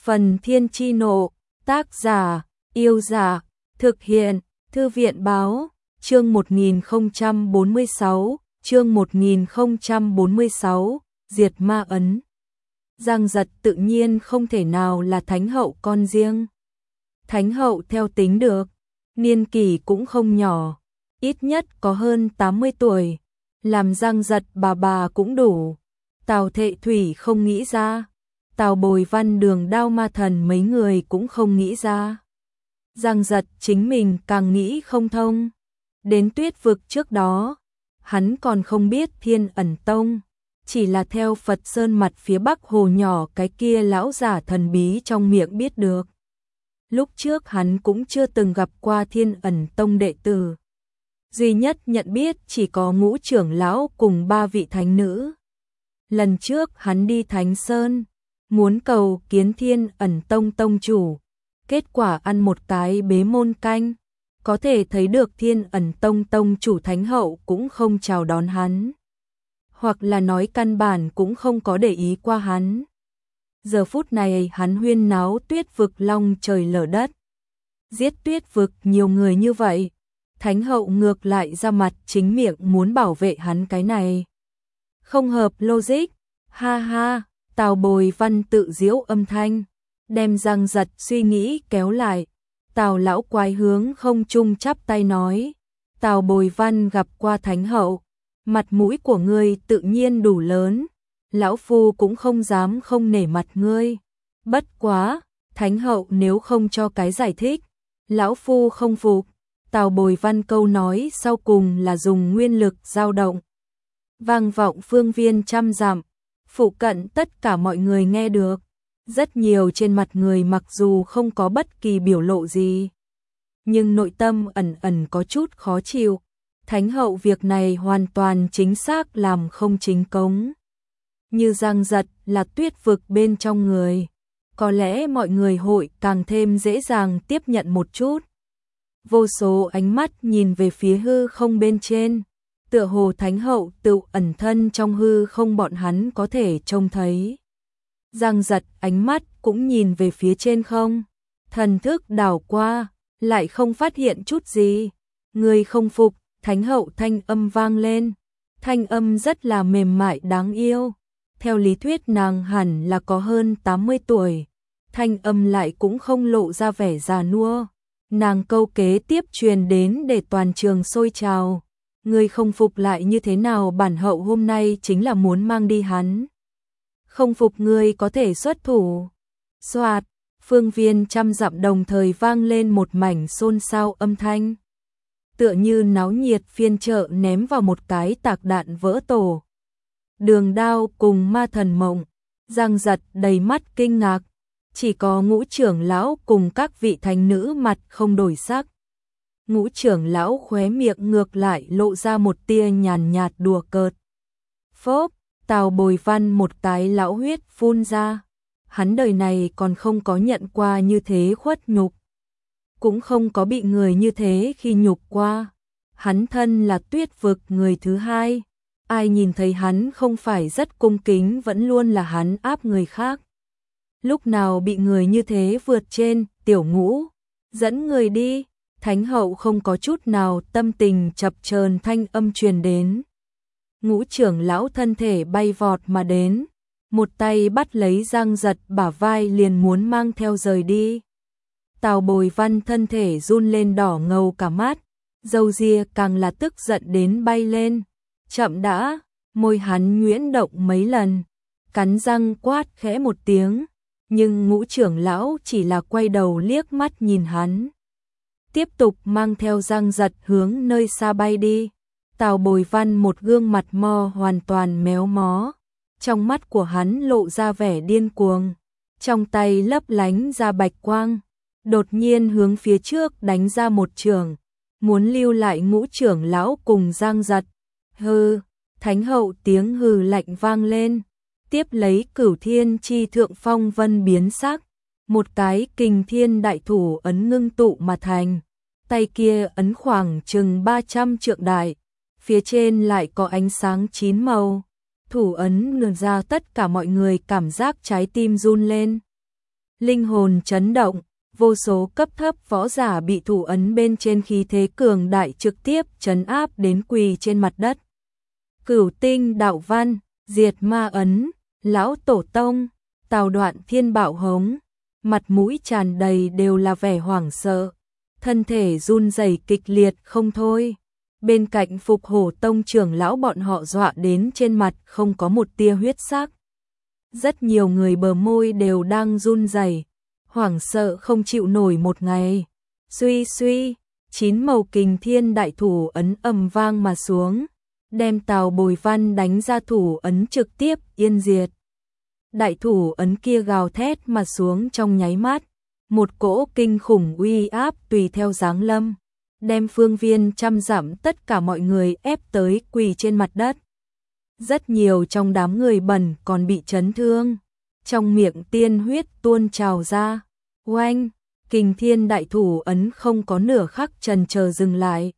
Phần Thiên Chi Nộ, tác giả, Yêu Giả, thực hiện, Thư viện Báo, chương 1046, Diệt Ma Ấn. Giang Giật tự nhiên không thể nào là Thánh Hậu con riêng. Thánh Hậu theo tính được, niên kỷ cũng không nhỏ, ít nhất có hơn 80 tuổi, làm Giang Giật bà cũng đủ. Tào Thệ Thủy không nghĩ ra, Tào Bồi Văn Đường Đao Ma Thần mấy người cũng không nghĩ ra. Giang Giật chính mình càng nghĩ không thông. Đến Tuyết Vực trước đó, hắn còn không biết Thiên Ẩn Tông, chỉ là theo Phật Sơn mặt phía bắc hồ nhỏ cái kia lão giả thần bí trong miệng biết được. Lúc trước hắn cũng chưa từng gặp qua Thiên Ẩn Tông đệ tử. Duy nhất nhận biết chỉ có Ngũ trưởng lão cùng 3 vị thánh nữ. Lần trước hắn đi Thánh Sơn, muốn cầu kiến Thiên Ẩn Tông tông chủ, kết quả ăn một cái bế môn canh, có thể thấy được Thiên Ẩn Tông tông chủ Thánh Hậu cũng không chào đón hắn, hoặc là nói căn bản cũng không có để ý qua hắn. Giờ phút này hắn huyên náo Tuyết Vực long trời lở đất, giết Tuyết Vực nhiều người như vậy, Thánh Hậu ngược lại ra mặt chính miệng muốn bảo vệ hắn, cái này không hợp logic. Ha ha, Tào Bồi Văn tự giễu âm thanh, đem Giang Giật suy nghĩ kéo lại. Tào lão quái hướng không trung chắp tay nói, Tào Bồi Văn gặp qua Thánh Hậu, mặt mũi của ngươi tự nhiên đủ lớn, lão phu cũng không dám không nể mặt ngươi. Bất quá, Thánh Hậu nếu không cho cái giải thích, lão phu không phục. Tào Bồi Văn câu nói sau cùng là dùng nguyên lực dao động, vang vọng phương viên trăm dặm, phụ cận tất cả mọi người nghe được. Rất nhiều trên mặt người mặc dù không có bất kỳ biểu lộ gì, nhưng nội tâm ẩn ẩn có chút khó chịu. Thánh Hậu việc này hoàn toàn chính xác làm không chính cống. Như Giang Giật là Tuyết Vực bên trong người, có lẽ mọi người hội càng thêm dễ dàng tiếp nhận một chút. Vô số ánh mắt nhìn về phía hư không bên trên, tựa hồ Thánh Hậu tự ẩn thân trong hư không, bọn hắn có thể trông thấy. Giang Giật ánh mắt cũng nhìn về phía trên không, thần thức đảo qua, lại không phát hiện chút gì. Người không phục, Thánh Hậu thanh âm vang lên, thanh âm rất là mềm mại đáng yêu. Theo lý thuyết nàng hẳn là có hơn 80 tuổi, thanh âm lại cũng không lộ ra vẻ già nua. Nàng câu kế tiếp truyền đến để toàn trường sôi trào. Người không phục lại như thế nào, bản hậu hôm nay chính là muốn mang đi hắn. Không phục ngươi có thể xuất thủ. Soạt, phương viên trăm dặm đồng thời vang lên một mảnh xôn xao âm thanh. Tựa như náo nhiệt phiên chợ ném vào một cái tạc đạn vỡ tổ. Đường Đao cùng Ma Thần Mộng, Giang Giật đầy mắt kinh ngạc, chỉ có Ngũ trưởng lão cùng các vị thánh nữ mặt không đổi sắc. Ngũ trưởng lão khóe miệng ngược lại lộ ra một tia nhàn nhạt đùa cợt. Phốp, Tào Bồi Văn một cái lão huyết phun ra. Hắn đời này còn không có nhận qua như thế khuất nhục, cũng không có bị người như thế khi nhục qua. Hắn thân là Tuyết Vực người thứ hai, ai nhìn thấy hắn không phải rất cung kính, vẫn luôn là hắn áp người khác. Lúc nào bị người như thế vượt trên, tiểu Ngũ, dẫn người đi. Thánh Hậu không có chút nào tâm tình chập chờn thanh âm truyền đến. Ngũ trưởng lão thân thể bay vọt mà đến, một tay bắt lấy Giang Giật bả vai liền muốn mang theo rời đi. Tào Bồi Văn thân thể run lên đỏ ngầu cả mắt, râu ria càng là tức giận đến bay lên. Chậm đã, môi hắn nhuyễn động mấy lần, cắn răng quát khẽ một tiếng, nhưng Ngũ trưởng lão chỉ là quay đầu liếc mắt nhìn hắn, tiếp tục mang theo Giang Giật hướng nơi xa bay đi. Tào Bồi Văn một gương mặt mo hoàn toàn méo mó, trong mắt của hắn lộ ra vẻ điên cuồng, trong tay lấp lánh ra bạch quang, đột nhiên hướng phía trước đánh ra một chưởng, muốn lưu lại Ngũ trưởng lão cùng Giang Giật. Hừ, Thánh Hậu tiếng hừ lạnh vang lên, tiếp lấy Cửu Thiên Chi Thượng Phong Vân biến sắc, một cái Kình Thiên đại thủ ấn ngưng tụ mà thành, tay kia ấn khoảng chừng 300 trượng đại, phía trên lại có ánh sáng 9 màu. Thủ ấn ngừng ra, tất cả mọi người cảm giác trái tim run lên. linh hồn chấn động, vô số cấp thấp võ giả bị thủ ấn bên trên khí thế cường đại trực tiếp trấn áp đến quỳ trên mặt đất. Cửu tinh đạo văn, diệt ma ấn, lão tổ tông, Tào Đoạn Thiên bạo hống, mặt mũi tràn đầy đều là vẻ hoảng sợ, thân thể run rẩy kịch liệt không thôi. Bên cạnh Phục Hổ Tông trưởng lão bọn họ dọa đến trên mặt không có một tia huyết sắc. Rất nhiều người bờ môi đều đang run rẩy, hoảng sợ không chịu nổi một ngày. Suy suy, 9 màu kình thiên đại thủ ấn ầm vang mà xuống, đem Tào Bồi Văn đánh ra thủ ấn trực tiếp yên diệt. Đại thủ ấn kia gào thét mà xuống trong nháy mắt, một cỗ kinh khủng uy áp tùy theo giáng lâm, đem phương viên trăm dặm tất cả mọi người ép tới quỳ trên mặt đất. Rất nhiều trong đám người bẩn còn bị chấn thương, trong miệng tiên huyết tuôn trào ra. Oanh, kình thiên đại thủ ấn không có nửa khắc chần chờ dừng lại.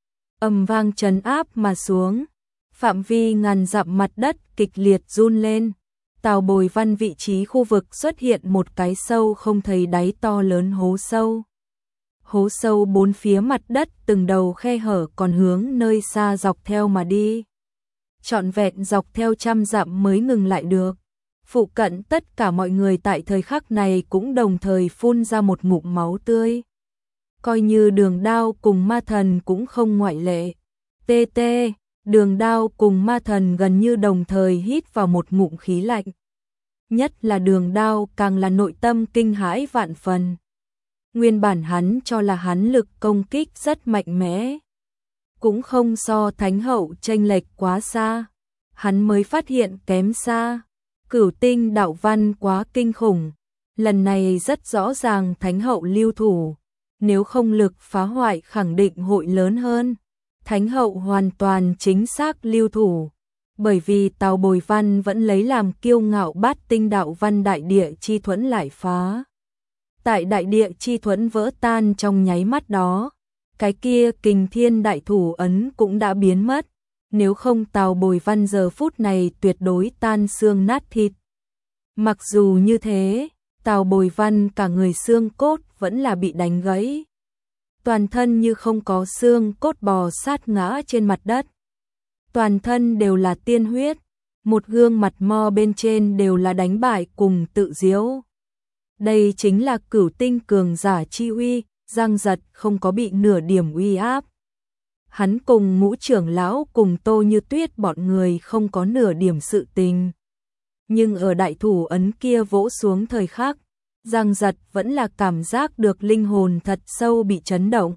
Ầm vang trấn áp mà xuống, phạm vi ngàn dặm mặt đất kịch liệt run lên. Tào Bồi Văn vị trí khu vực xuất hiện một cái sâu không thấy đáy to lớn hố sâu. Hố sâu bốn phía mặt đất từng đầu khe hở còn hướng nơi xa dọc theo mà đi. Trọn vẹn dọc theo trăm dặm mới ngừng lại được. Phụ cận tất cả mọi người tại thời khắc này cũng đồng thời phun ra một ngụm máu tươi. Coi như Đường Đao cùng Ma Thần cũng không ngoại lệ. TT, Đường Đao cùng Ma Thần gần như đồng thời hít vào một ngụm khí lạnh. Nhất là Đường Đao càng là nội tâm kinh hãi vạn phần. Nguyên bản hắn cho là hắn lực công kích rất mạnh mẽ, cũng không so Thánh Hậu chênh lệch quá xa. Hắn mới phát hiện kém xa. Cửu tinh đạo văn quá kinh khủng, lần này rất rõ ràng Thánh Hậu lưu thủ, nếu không lực phá hoại khẳng định hội lớn hơn. Thánh Hậu hoàn toàn chính xác lưu thủ, bởi vì Tào Bồi Văn vẫn lấy làm kiêu ngạo bát tinh đạo văn đại địa chi thuẫn lại phá. Tại đại địa chi thuẫn vỡ tan trong nháy mắt đó, cái kia kình thiên đại thủ ấn cũng đã biến mất. Nếu không Tào Bồi Văn giờ phút này tuyệt đối tan xương nát thịt. Mặc dù như thế, Tào Bồi Văn cả người xương cốt vẫn là bị đánh gãy. Toàn thân như không có xương cốt bò sát ngã trên mặt đất. Toàn thân đều là tiên huyết, một gương mặt mo bên trên đều là đánh bại cùng tự diếu. Đây chính là cửu tinh cường giả chi uy, Giang Giật không có bị nửa điểm uy áp. Hắn cùng Ngũ trưởng lão cùng Tô Như Tuyết bọn người không có nửa điểm sự tình. Nhưng ở đại thủ ấn kia vỗ xuống thời khắc, Giang Giật vẫn là cảm giác được linh hồn thật sâu bị chấn động.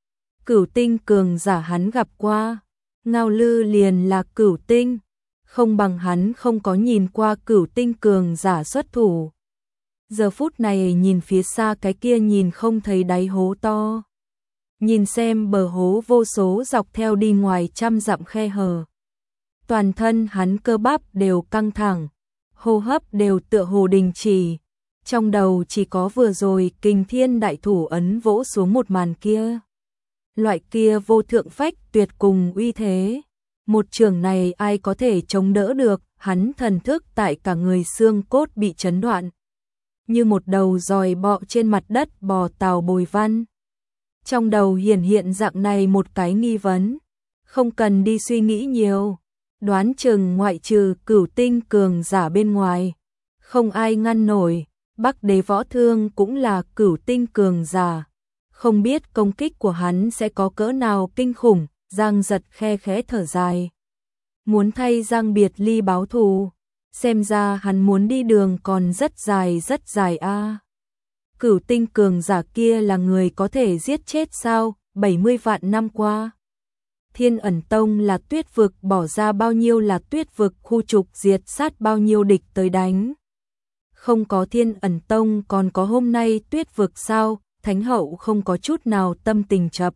Cửu tinh cường giả hắn gặp qua, Ngao Lư liền là cửu tinh, không bằng hắn không có nhìn qua cửu tinh cường giả xuất thủ. Giờ phút này nhìn phía xa cái kia nhìn không thấy đáy hố to. Nhìn xem bờ hố vô số dọc theo đi ngoài trăm dặm khe hở. Toàn thân hắn cơ bắp đều căng thẳng, hô hấp đều tựa hồ đình chỉ. Trong đầu chỉ có vừa rồi kình thiên đại thủ ấn vỗ xuống một màn kia. Loại kia vô thượng phách tuyệt cùng uy thế. Một trường này ai có thể chống đỡ được, hắn thần thức tại cả người xương cốt bị chấn đoạn. Như một đầu dòi bọ trên mặt đất bò Tào Bồi Văn. Trong đầu hiện dạng này một cái nghi vấn, không cần đi suy nghĩ nhiều, đoán chừng ngoại trừ cửu tinh cường giả bên ngoài, không ai ngăn nổi. Bắc Đế Võ Thương cũng là cửu tinh cường giả, không biết công kích của hắn sẽ có cỡ nào kinh khủng. Giang Giật khe khẽ thở dài, muốn thay Giang Biệt Ly báo thù, xem ra hắn muốn đi đường còn rất dài a. Cửu tinh cường giả kia là người có thể giết chết sao? 70 vạn năm qua, Thiên Ẩn Tông là tuyết vực bỏ ra bao nhiêu là tuyết vực khu trục diệt sát bao nhiêu địch tới đánh. Không có Thiên Ẩn Tông còn có hôm nay tuyết vực sao? Thánh Hậu không có chút nào tâm tình chập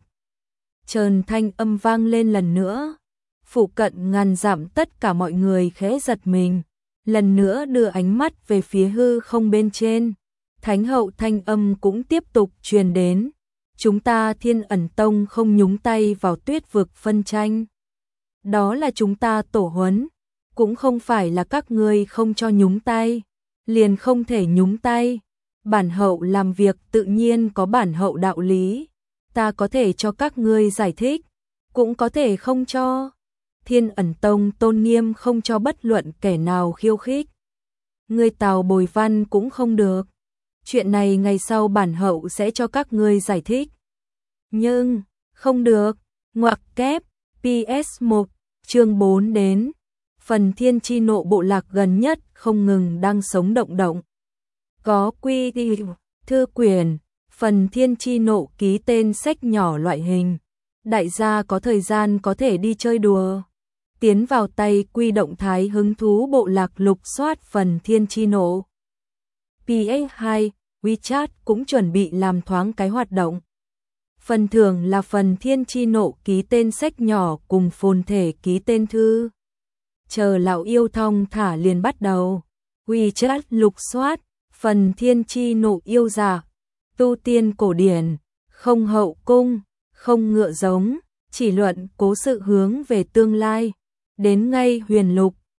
chờn, thanh âm vang lên lần nữa. Phụ cận ngàn dặm tất cả mọi người khẽ giật mình, lần nữa đưa ánh mắt về phía hư không bên trên. Thánh Hậu thanh âm cũng tiếp tục truyền đến. Chúng ta Thiên Ẩn Tông không nhúng tay vào tuyết vực phân tranh. Đó là chúng ta tổ huấn, cũng không phải là các ngươi không cho nhúng tay, liền không thể nhúng tay. Bản hậu làm việc tự nhiên có bản hậu đạo lý, ta có thể cho các ngươi giải thích, cũng có thể không cho. Thiên Ẩn Tông tôn nghiêm không cho bất luận kẻ nào khiêu khích. Ngươi Tào Bồi Văn cũng không được. Chuyện này ngày sau bản hậu sẽ cho các ngươi giải thích. Nhưng, không được, ngoặc kép, PS1, chương 4 đến. Phần Thiên Chi Nộ bộ lạc gần nhất không ngừng đang sống động động. Có quy thư quyền, phần Thiên Chi Nộ ký tên sách nhỏ loại hình. Đại gia có thời gian có thể đi chơi đùa. Tiến vào tay quy động thái hứng thú bộ lạc lục soát phần Thiên Chi Nộ. PS2, WeChat cũng chuẩn bị làm thoáng cái hoạt động. Phần thưởng là phần Thiên Chi Nộ ký tên sách nhỏ cùng phồn thể ký tên thư. Chờ lão yêu thong thả liền bắt đầu. WeChat lục soát, phần Thiên Chi Nộ yêu giả, tu tiên cổ điển, không hậu cung, không ngựa giống, chỉ luận cố sự hướng về tương lai. Đến ngay huyền lục,